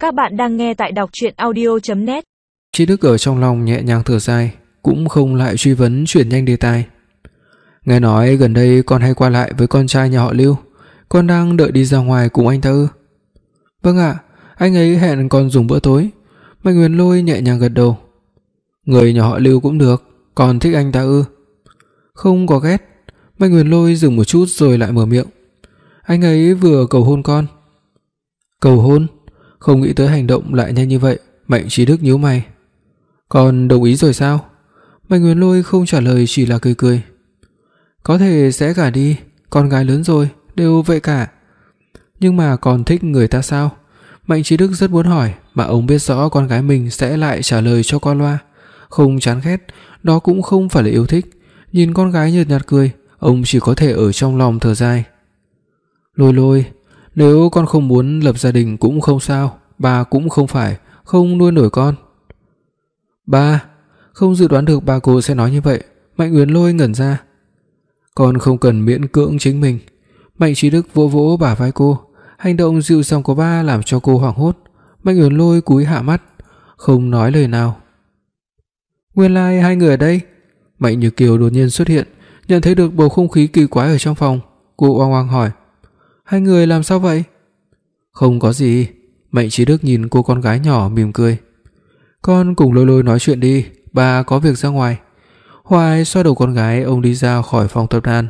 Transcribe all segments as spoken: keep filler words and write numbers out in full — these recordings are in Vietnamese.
Các bạn đang nghe tại đọc truyện audio chấm net. Tri Đức ở trong lòng nhẹ nhàng thở dài, cũng không lại truy vấn, chuyển nhanh đề tài. Nghe nói gần đây con hay qua lại với con trai nhà họ Lưu, con đang đợi đi ra ngoài cùng anh ta ư? Vâng ạ, anh ấy hẹn con dùng bữa tối. Mạnh Huyền Lôi nhẹ nhàng gật đầu. Người nhà họ Lưu cũng được, con thích anh ta ư? Không có ghét. Mạnh Huyền Lôi dừng một chút rồi lại mở miệng. Anh ấy vừa cầu hôn con. Cầu hôn? Không nghĩ tới hành động lại nhanh như vậy. Mạnh Trí Đức nhíu mày. Con đồng ý rồi sao? Mạnh Huyền Lôi không trả lời, chỉ là cười cười. Có thể sẽ gả đi, con gái lớn rồi, đều vậy cả. Nhưng mà còn thích người ta sao? Mạnh Trí Đức rất muốn hỏi, mà ông biết rõ con gái mình sẽ lại trả lời cho qua loa. Không chán ghét, đó cũng không phải là yêu thích. Nhìn con gái nhợt nhạt cười, ông chỉ có thể ở trong lòng thở dài. Lôi Lôi, nếu con không muốn lập gia đình cũng không sao, ba cũng không phải không nuôi nổi con. Ba? Không dự đoán được ba cô sẽ nói như vậy. Mạnh Huyền Lôi ngẩn ra. Con không cần miễn cưỡng chính mình. Mạnh Trí Đức vỗ vỗ bả vai cô. Hành động dịu dàng của ba làm cho cô hoảng hốt. Mạnh Huyền Lôi cúi hạ mắt, không nói lời nào. Nguyên lai like hai người ở đây. Mạnh Như Kiều đột nhiên xuất hiện, nhận thấy được bầu không khí kỳ quái ở trong phòng. Cô oang oang hỏi, hai người làm sao vậy? Không có gì. Mạnh Trí Đức nhìn cô con gái nhỏ mỉm cười. Con cùng Lôi Lôi nói chuyện đi, ba có việc ra ngoài. Hoài xoa đầu con gái, ông đi ra khỏi phòng tập đàn.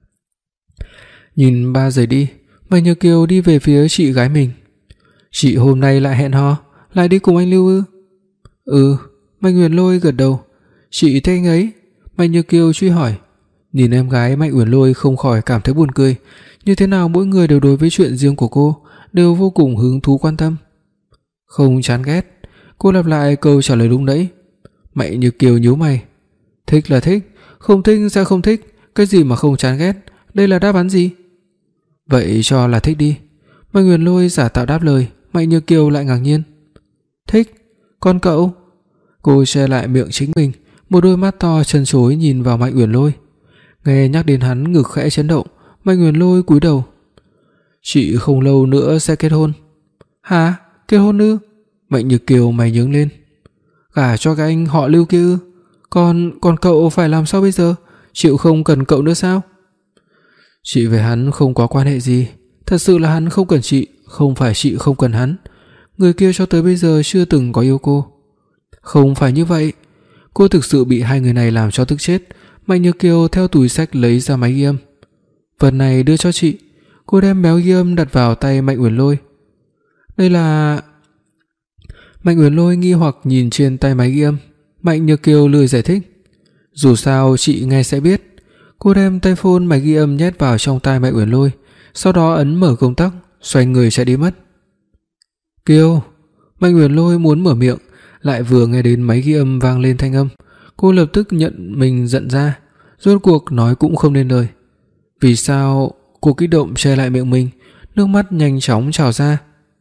Nhìn ba rời đi, Mạnh Như Kiều đi về phía chị gái mình. Chị hôm nay lại hẹn hò, lại đi cùng anh Lưu ư? Ừ. Mạnh Huyền Lôi gật đầu. Chị thích anh ấy? Mạnh Như Kiều truy hỏi. Nhìn em gái, Mạnh Huyền Lôi không khỏi cảm thấy buồn cười. Như thế nào mỗi người đều đối với chuyện riêng của cô đều vô cùng hứng thú quan tâm. Không chán ghét. Cô lặp lại câu trả lời lúc nãy. Mạnh Như Kiều nhíu mày. Thích là thích, không thích sẽ không thích. Cái gì mà không chán ghét? Đây là đáp án gì? Vậy cho là thích đi. Mạnh Huyền Lôi giả tạo đáp lời. Mạnh Như Kiều lại ngạc nhiên. Thích? Còn cậu? Cô che lại miệng chính mình, một đôi mắt to trân trối nhìn vào Mạnh Huyền Lôi. Nghe nhắc đến hắn, ngực khẽ chấn động. Mạnh Huyền Lôi cúi đầu. Chị không lâu nữa sẽ kết hôn. Hả? Kết hôn ư? Mạnh Như Kiều mày nhướng lên. Gả cho cái anh họ Lưu kia ư? Còn, còn cậu phải làm sao bây giờ? Chịu không cần cậu nữa sao? Chị với hắn không có quan hệ gì. Thật sự là hắn không cần chị, không phải chị không cần hắn. Người kia cho tới bây giờ chưa từng có yêu cô. Không phải như vậy. Cô thực sự bị hai người này làm cho tức chết. Mạnh Như Kiều theo túi xách lấy ra máy ghi âm. Vật này đưa cho chị. Cô đem méo ghi âm đặt vào tay Mạnh Huyền Lôi. Đây là... Mạnh Huyền Lôi nghi hoặc nhìn trên tay máy ghi âm. Mạnh Như Kiều lười giải thích. Dù sao chị nghe sẽ biết. Cô đem tay phone máy ghi âm nhét vào trong tai Mạnh Huyền Lôi, sau đó ấn mở công tắc, xoay người chạy đi mất. Kiều. Mạnh Huyền Lôi muốn mở miệng, lại vừa nghe đến máy ghi âm vang lên thanh âm. Cô lập tức nhận mình giận ra, rốt cuộc nói cũng không nên lời. Vì sao? Cô kích động che lại miệng mình, nước mắt nhanh chóng trào ra.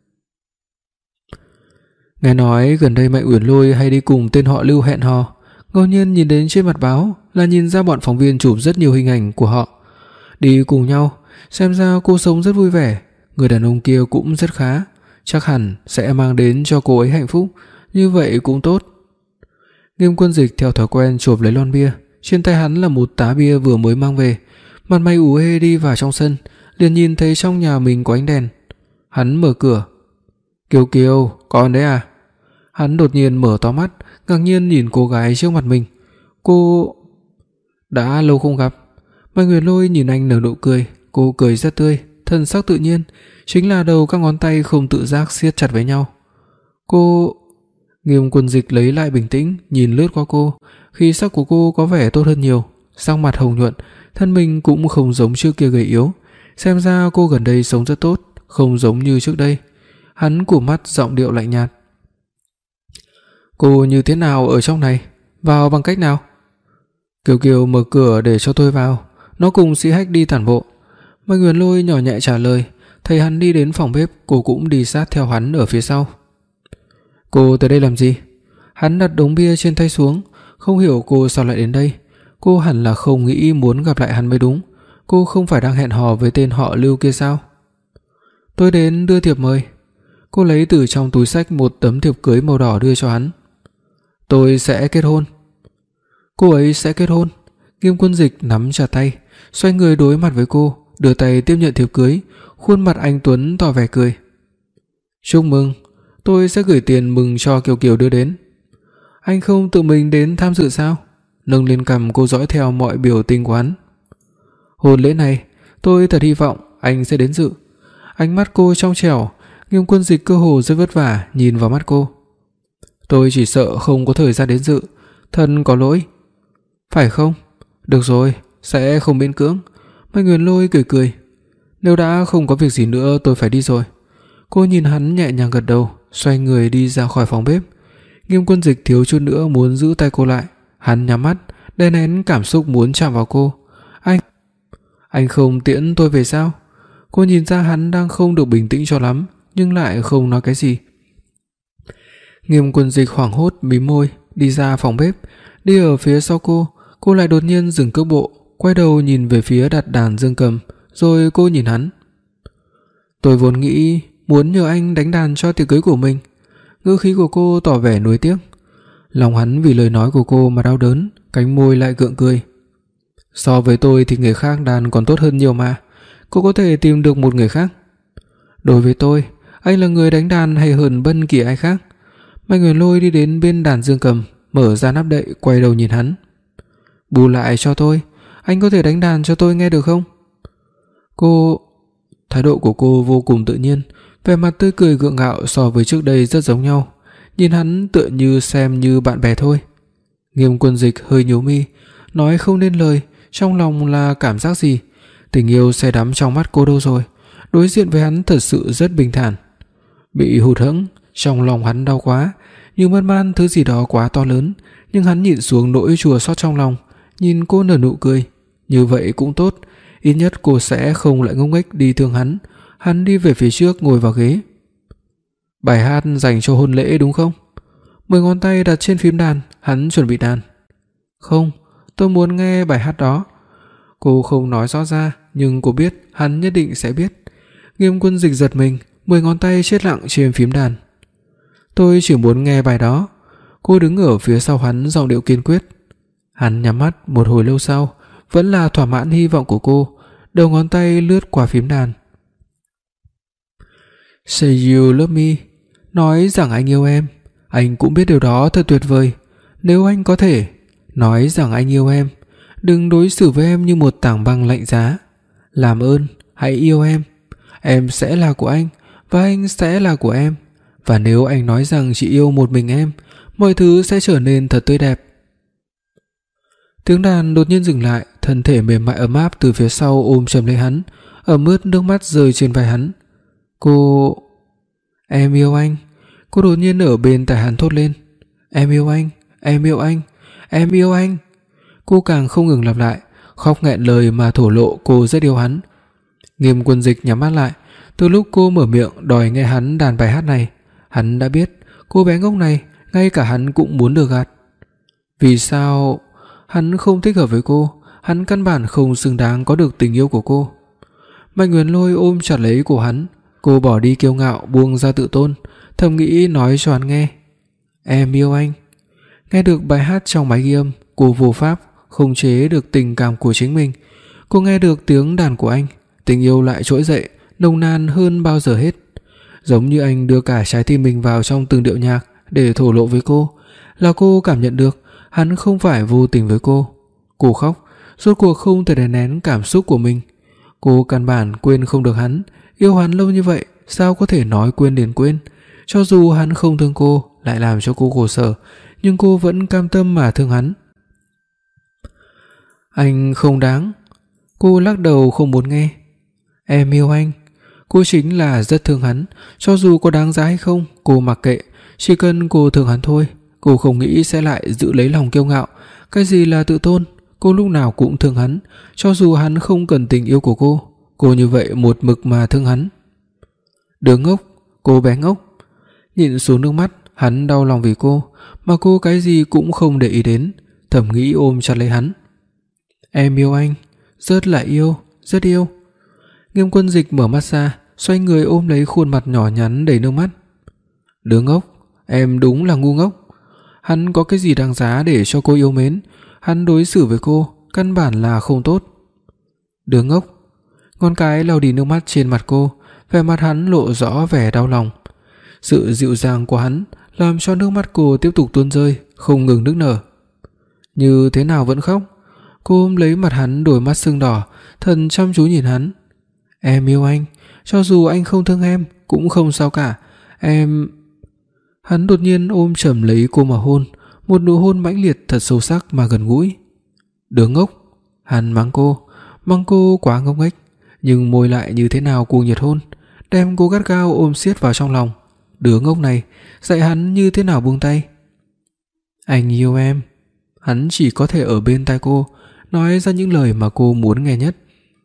Nghe nói gần đây Mạnh Uyển Lôi hay đi cùng tên họ Lưu hẹn hò. Ngẫu nhiên nhìn đến trên mặt báo là nhìn ra bọn phóng viên chụp rất nhiều hình ảnh của họ đi cùng nhau. Xem ra cô sống rất vui vẻ. Người đàn ông kia cũng rất khá, chắc hẳn sẽ mang đến cho cô ấy hạnh phúc. Như vậy cũng tốt. Nghiêm Quân Dịch theo thói quen chộp lấy lon bia. Trên tay hắn là một tá bia vừa mới mang về. Mặt mày ủ ê đi vào trong sân, liền nhìn thấy trong nhà mình có ánh đèn. Hắn mở cửa. Kiều Kiều, con đấy à? Hắn đột nhiên mở to mắt, ngạc nhiên nhìn cô gái trước mặt mình. Cô... Đã lâu không gặp. Mạnh Huyền Lôi nhìn anh nở nụ cười. Cô cười rất tươi, thân sắc tự nhiên, chính là đầu các ngón tay không tự giác siết chặt với nhau. Cô... Nghiêm Quân Dịch lấy lại bình tĩnh, nhìn lướt qua cô. Khí sắc của cô có vẻ tốt hơn nhiều, sắc mặt hồng nhuận, thân mình cũng không giống trước kia gầy yếu. Xem ra cô gần đây sống rất tốt, không giống như trước đây. Hắn cụp mắt, giọng điệu lạnh nhạt. Cô như thế nào ở trong này? Vào bằng cách nào? Kiều Kiều mở cửa để cho tôi vào. Nó cùng Sĩ Hách đi tản bộ. Mạnh Huyền Lôi nhỏ nhẹ trả lời. Thấy hắn đi đến phòng bếp, cô cũng đi sát theo hắn ở phía sau. Cô tới đây làm gì? Hắn đặt đống bia trên tay xuống. Không hiểu cô sao lại đến đây. Cô hẳn là không nghĩ muốn gặp lại hắn mới đúng. Cô không phải đang hẹn hò với tên họ Lưu kia sao? Tôi đến đưa thiệp mời. Cô lấy từ trong túi xách một tấm thiệp cưới màu đỏ đưa cho hắn. Tôi sẽ kết hôn. Cô ấy sẽ kết hôn. Nghiêm Quân Dịch nắm chặt tay, xoay người đối mặt với cô, đưa tay tiếp nhận thiệp cưới, khuôn mặt anh tuấn tỏ vẻ cười. Chúc mừng, tôi sẽ gửi tiền mừng cho Kiều Kiều đưa đến. Anh không tự mình đến tham dự sao? Nâng lên cằm cô dõi theo mọi biểu tình của hắn. Hôn lễ này, tôi thật hy vọng anh sẽ đến dự. Ánh mắt cô trong trẻo, Nghiêm Quân Dịch cơ hồ rất vất vả nhìn vào mắt cô. Tôi chỉ sợ không có thời gian đến dự, thân có lỗi. Phải không? Được rồi, sẽ không miễn cưỡng. Mai Nguyên Lôi cười cười. Nếu đã không có việc gì nữa tôi phải đi rồi. Cô nhìn hắn nhẹ nhàng gật đầu, xoay người đi ra khỏi phòng bếp. Nghiêm Quân Dịch thiếu chút nữa muốn giữ tay cô lại. Hắn nhắm mắt, đè nén cảm xúc muốn chạm vào cô. Anh, anh không tiễn tôi về sao? Cô nhìn ra hắn đang không được bình tĩnh cho lắm, nhưng lại không nói cái gì. Nghiêm Quân Dịch hoảng hốt mím môi, đi ra phòng bếp. Đi ở phía sau cô, cô lại đột nhiên dừng cước bộ, quay đầu nhìn về phía đặt đàn dương cầm, rồi cô nhìn hắn. Tôi vốn nghĩ muốn nhờ anh đánh đàn cho tiệc cưới của mình. Ngữ khí của cô tỏ vẻ nuối tiếc. Lòng hắn vì lời nói của cô mà đau đớn, cánh môi lại gượng cười. So với tôi thì người khác đàn còn tốt hơn nhiều mà. Cô có thể tìm được một người khác. Đối với tôi, anh là người đánh đàn hay hơn bất kỳ ai khác. Mai Nguyên Lôi đi đến bên đàn dương cầm, mở ra nắp đậy, quay đầu nhìn hắn. Bù lại cho tôi, anh có thể đánh đàn cho tôi nghe được không? Cô... Thái độ của cô vô cùng tự nhiên, vẻ mặt tươi cười gượng gạo so với trước đây rất giống nhau. Nhìn hắn tựa như xem như bạn bè thôi. Nghiêm Quân Dịch hơi nhíu mi, nói không nên lời, trong lòng là cảm giác gì. Tình yêu say đắm trong mắt cô đâu rồi. Đối diện với hắn thật sự rất bình thản. Bị hụt hẫng, trong lòng hắn đau quá, như mất mát thứ gì đó quá to lớn, nhưng hắn nhịn xuống nỗi chua xót trong lòng, nhìn cô nở nụ cười. Như vậy cũng tốt, ít nhất cô sẽ không lại ngốc nghếch đi thương hắn. Hắn đi về phía trước ngồi vào ghế. Bài hát dành cho hôn lễ đúng không? Mười ngón tay đặt trên phím đàn, hắn chuẩn bị đàn. Không, tôi muốn nghe bài hát đó. Cô không nói rõ ra, nhưng cô biết hắn nhất định sẽ biết. Nghiêm Quân Dịch giật mình, mười ngón tay chết lặng trên phím đàn. Tôi chỉ muốn nghe bài đó. Cô đứng ở phía sau hắn, giọng điệu kiên quyết. Hắn nhắm mắt một hồi lâu sau, vẫn là thỏa mãn hy vọng của cô, đầu ngón tay lướt qua phím đàn. Say you love me, nói rằng anh yêu em. Anh cũng biết điều đó thật tuyệt vời. Nếu anh có thể, nói rằng anh yêu em. Đừng đối xử với em như một tảng băng lạnh giá. Làm ơn, hãy yêu em. Em sẽ là của anh, và anh sẽ là của em. Và nếu anh nói rằng chỉ yêu một mình em, mọi thứ sẽ trở nên thật tươi đẹp. Tiếng đàn đột nhiên dừng lại, thân thể mềm mại ấm áp từ phía sau ôm chầm lấy hắn, ẩm ướt nước mắt rơi trên vai hắn. Cô... Em yêu anh. Cô đột nhiên ở bên tai hắn thốt lên. Em yêu anh, em yêu anh, em yêu anh. Cô càng không ngừng lặp lại, khóc nghẹn lời mà thổ lộ cô rất yêu hắn. Nghiêm Quân Dịch nhắm mắt lại. Từ lúc cô mở miệng đòi nghe hắn đàn bài hát này, hắn đã biết cô bé ngốc này ngay cả hắn cũng muốn được gạt. Vì sao hắn không thích hợp với cô? Hắn căn bản không xứng đáng có được tình yêu của cô. Mai Nguyên Lôi ôm chặt lấy cổ hắn. Cô bỏ đi kiêu ngạo, buông ra tự tôn, thầm nghĩ nói cho hắn nghe. Em yêu anh. Nghe được bài hát trong máy ghi âm, cô vô pháp khống chế được tình cảm của chính mình. Cô nghe được tiếng đàn của anh, tình yêu lại trỗi dậy, nồng nàn hơn bao giờ hết. Giống như anh đưa cả trái tim mình vào trong từng điệu nhạc để thổ lộ với cô, là cô cảm nhận được hắn không phải vô tình với cô. Cô khóc, rốt cuộc không thể đè nén cảm xúc của mình. Cô căn bản quên không được hắn, yêu hắn lâu như vậy, sao có thể nói quên liền quên. Cho dù hắn không thương cô, lại làm cho cô khổ sở, nhưng cô vẫn cam tâm mà thương hắn. Anh không đáng. Cô lắc đầu không muốn nghe. Em yêu anh. Cô chính là rất thương hắn, cho dù có đáng giá hay không, cô mặc kệ, chỉ cần cô thương hắn thôi. Cô không nghĩ sẽ lại giữ lấy lòng kiêu ngạo. Cái gì là tự tôn? Cô lúc nào cũng thương hắn, cho dù hắn không cần tình yêu của cô. Cô như vậy một mực mà thương hắn. Đứa ngốc, cô bé ngốc. Nhìn xuống nước mắt, hắn đau lòng vì cô, mà cô cái gì cũng không để ý đến, thầm nghĩ ôm chặt lấy hắn. Em yêu anh, rất là yêu, rất yêu. Nghiêm Quân Dịch mở mắt ra, xoay người ôm lấy khuôn mặt nhỏ nhắn đầy nước mắt. Đứa ngốc, em đúng là ngu ngốc. Hắn có cái gì đáng giá để cho cô yêu mến? Hắn đối xử với cô căn bản là không tốt. Đứa ngốc. Ngón cái lau đi nước mắt trên mặt cô, vẻ mặt hắn lộ rõ vẻ đau lòng. Sự dịu dàng của hắn làm cho nước mắt cô tiếp tục tuôn rơi, không ngừng nức nở. Như thế nào vẫn khóc? Cô ôm lấy mặt hắn, đôi mắt sưng đỏ, thần chăm chú nhìn hắn. Em yêu anh, cho dù anh không thương em cũng không sao cả. Em... Hắn đột nhiên ôm chầm lấy cô mà hôn, một nụ hôn mãnh liệt thật sâu sắc mà gần gũi. Đứa ngốc. Hắn mắng cô, mắng cô quá ngốc nghếch, nhưng môi lại như thế nào cuồng nhiệt hôn, đem cô gắt gao ôm siết vào trong lòng. Đứa ngốc này, dạy hắn như thế nào buông tay. Anh yêu em. Hắn chỉ có thể ở bên tai cô, nói ra những lời mà cô muốn nghe nhất.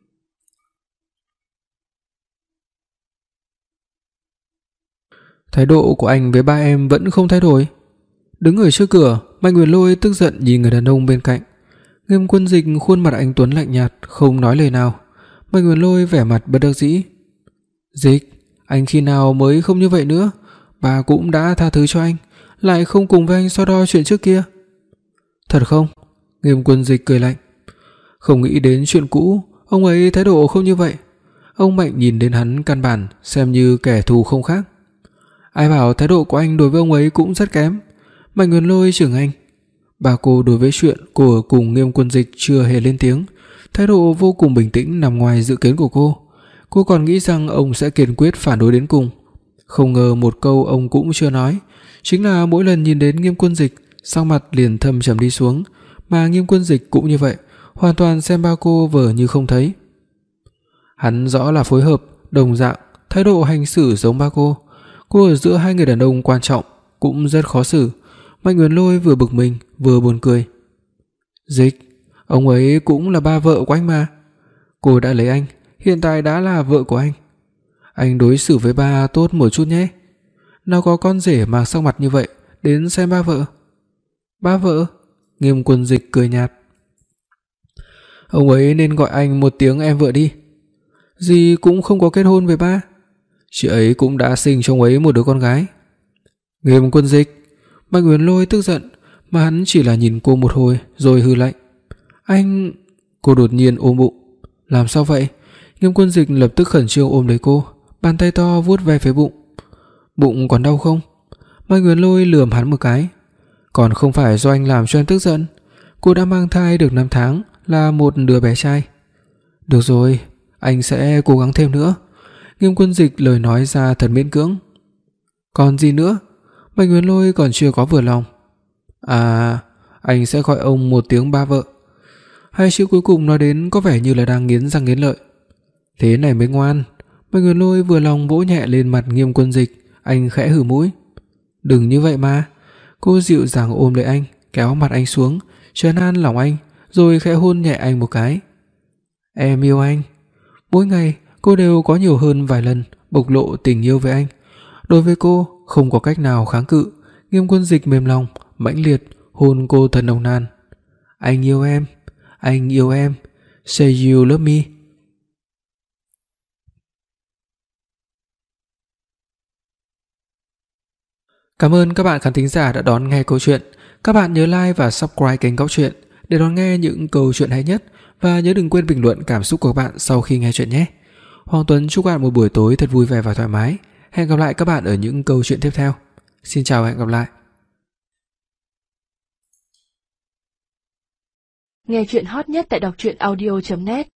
Thái độ của anh với ba em vẫn không thay đổi. Đứng ở trước cửa, Mạnh Uyển Lôi tức giận nhìn người đàn ông bên cạnh. Nghiêm Quân Dịch khuôn mặt anh tuấn lạnh nhạt, không nói lời nào. Mạnh Uyển Lôi vẻ mặt bất đắc dĩ. Dịch, anh khi nào mới không như vậy nữa? Bà cũng đã tha thứ cho anh, lại không cùng với anh so đo chuyện trước kia. Thật không? Nghiêm Quân Dịch cười lạnh. Không nghĩ đến chuyện cũ, ông ấy thái độ không như vậy. Ông Mạnh nhìn đến hắn căn bản xem như kẻ thù không khác. Ai bảo thái độ của anh đối với ông ấy cũng rất kém. Mạnh Uyển Lôi chừng anh. Bà cô đối với chuyện của cùng Nghiêm Quân Dịch chưa hề lên tiếng, thái độ vô cùng bình tĩnh nằm ngoài dự kiến của cô. Cô còn nghĩ rằng ông sẽ kiên quyết phản đối đến cùng. Không ngờ một câu ông cũng chưa nói, chính là mỗi lần nhìn đến Nghiêm Quân Dịch, sắc mặt liền thâm trầm đi xuống, mà Nghiêm Quân Dịch cũng như vậy, hoàn toàn xem ba cô vờ như không thấy. Hắn rõ là phối hợp, đồng dạng, thái độ hành xử giống ba cô. Cô ở giữa hai người đàn ông quan trọng cũng rất khó xử. Mạnh Uyển Lôi vừa bực mình vừa buồn cười. Dịch, ông ấy cũng là ba vợ của anh mà. Cô đã lấy anh, hiện tại đã là vợ của anh. Anh đối xử với ba tốt một chút nhé. Nào có con rể mà sắc mặt như vậy đến xem ba vợ. Ba vợ? Nghiêm Quân Dịch cười nhạt. Ông ấy nên gọi anh một tiếng em vợ đi. Dì cũng không có kết hôn với ba. Chị ấy cũng đã sinh cho ông ấy một đứa con gái. Nghiêm Quân Dịch. Mạnh Uyển Lôi tức giận, mà hắn chỉ là nhìn cô một hồi rồi hừ lạnh. Anh... Cô đột nhiên ôm bụng. Làm sao vậy? Nghiêm Quân Dịch lập tức khẩn trương ôm lấy cô, bàn tay to vuốt ve phía bụng. Bụng còn đau không? Mạnh Uyển Lôi lườm hắn một cái. Còn không phải do anh làm cho em tức giận. Cô đã mang thai được năm tháng, là một đứa bé trai. Được rồi, anh sẽ cố gắng thêm nữa. Nghiêm Quân Dịch lời nói ra thật miễn cưỡng. Còn gì nữa? Mạnh Uyển Lôi còn chưa có vừa lòng. À, anh sẽ gọi ông một tiếng ba vợ. Hai chữ cuối cùng nói đến có vẻ như là đang nghiến răng nghiến lợi. Thế này mới ngoan. Mạnh Uyển Lôi vừa lòng vỗ nhẹ lên mặt Nghiêm Quân Dịch, anh khẽ hừ mũi. Đừng như vậy mà. Cô dịu dàng ôm lấy anh, kéo mặt anh xuống, trấn an lòng anh, rồi khẽ hôn nhẹ anh một cái. Em yêu anh. Mỗi ngày cô đều có nhiều hơn vài lần bộc lộ tình yêu với anh. Đối với cô không có cách nào kháng cự. Nghiêm Quân Dịch mềm lòng, mãnh liệt hôn cô thật nồng nàn. Anh yêu em, anh yêu em. Say you love me. Cảm ơn các bạn khán thính giả đã đón nghe câu chuyện. Các bạn nhớ like và subscribe kênh Góc Truyện để đón nghe những câu chuyện hay nhất, và nhớ đừng quên bình luận cảm xúc của các bạn sau khi nghe chuyện nhé. Hoàng Tuấn chúc các bạn một buổi tối thật vui vẻ và thoải mái. Hẹn gặp lại các bạn ở những câu chuyện tiếp theo. Xin chào và hẹn gặp lại. Nghe chuyện hot nhất tại đọc truyện audio chấm net.